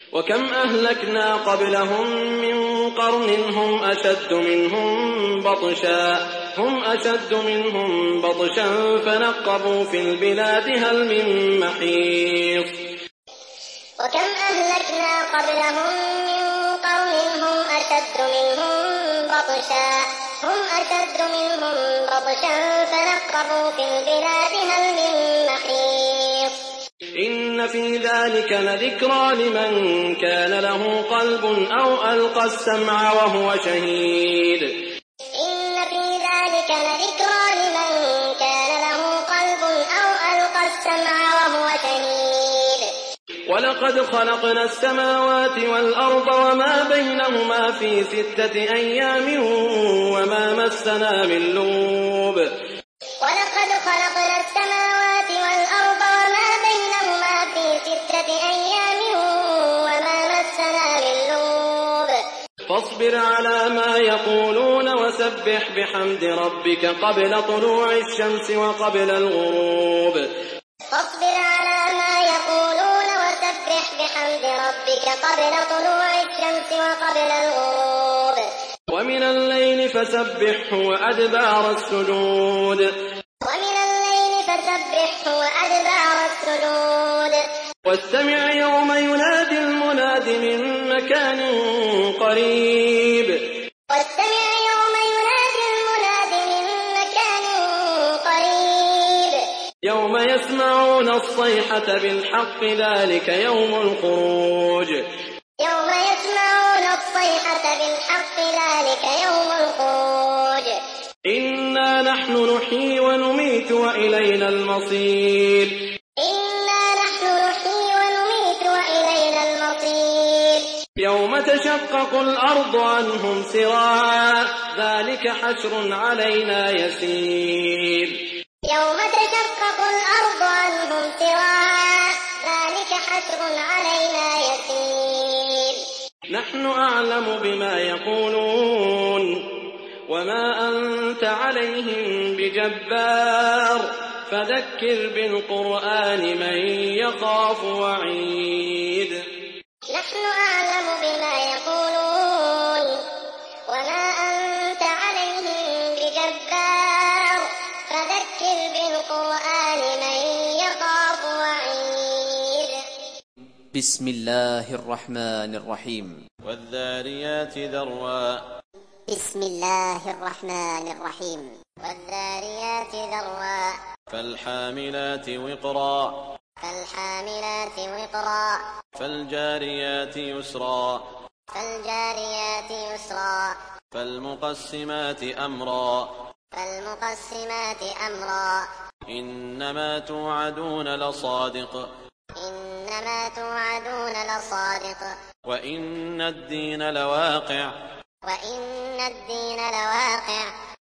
وكم أهلكنا قبلهم من قرن هم أشد منهم بطشا فنقبوا في البلاد هل من محيص. وكم أهلكنا قبلهم من قرن هم أشد منهم بطشا فنقبوا في البلاد هل من محيص. إن في ذلك لذكرى لمن كان له قلب أو ألقى السمع وهو شهيد. إن في ذلك لذكرى لمن كان له قلب أو ألقى السمع وهو شهيد. ولقد خلقنا السماوات والأرض وما بينهما في 6 أيام وما مسنا من لغوب. ولقد خلقنا السماوات والأرض وما بينهما في 6 أيام وما مسنا من لغوب. فاصبر على ما يقولون وسبح بحمد ربك قبل طلوع الشمس وقبل الغروب. فاصبر على ما يقولون وسبح بحمد ربك قبل طلوع الشمس وقبل الغروب. ومن الليل فسبحه وأدبار السجود. واستمع يوم ينادي المناد من مكان قريب. يوم يسمعون الصيحة بالحق ذلك يوم الخروج. إنا نحن نحيي ونميت وإلينا المصير. يوم تشقق الأرض عنهم سراعا ذلك حشر علينا يسير. نحن أعلم بما يقولون وما أنت عليهم بجبار فذكر بالقرآن من يخاف وعيد. نحن أعلم بما يقولون وما أنت عليهم بجبار فذكر بالقرآن من يخاف وعيد. بسم الله الرحمن الرحيم. والذاريات ذروا. بسم الله الرحمن الرحيم. والذاريات ذروا. فالحاملات وقرا. فالجاريات يسرا. فالمقسمات أمرا. إنما توعدون لصادق. وإن الدين لواقع.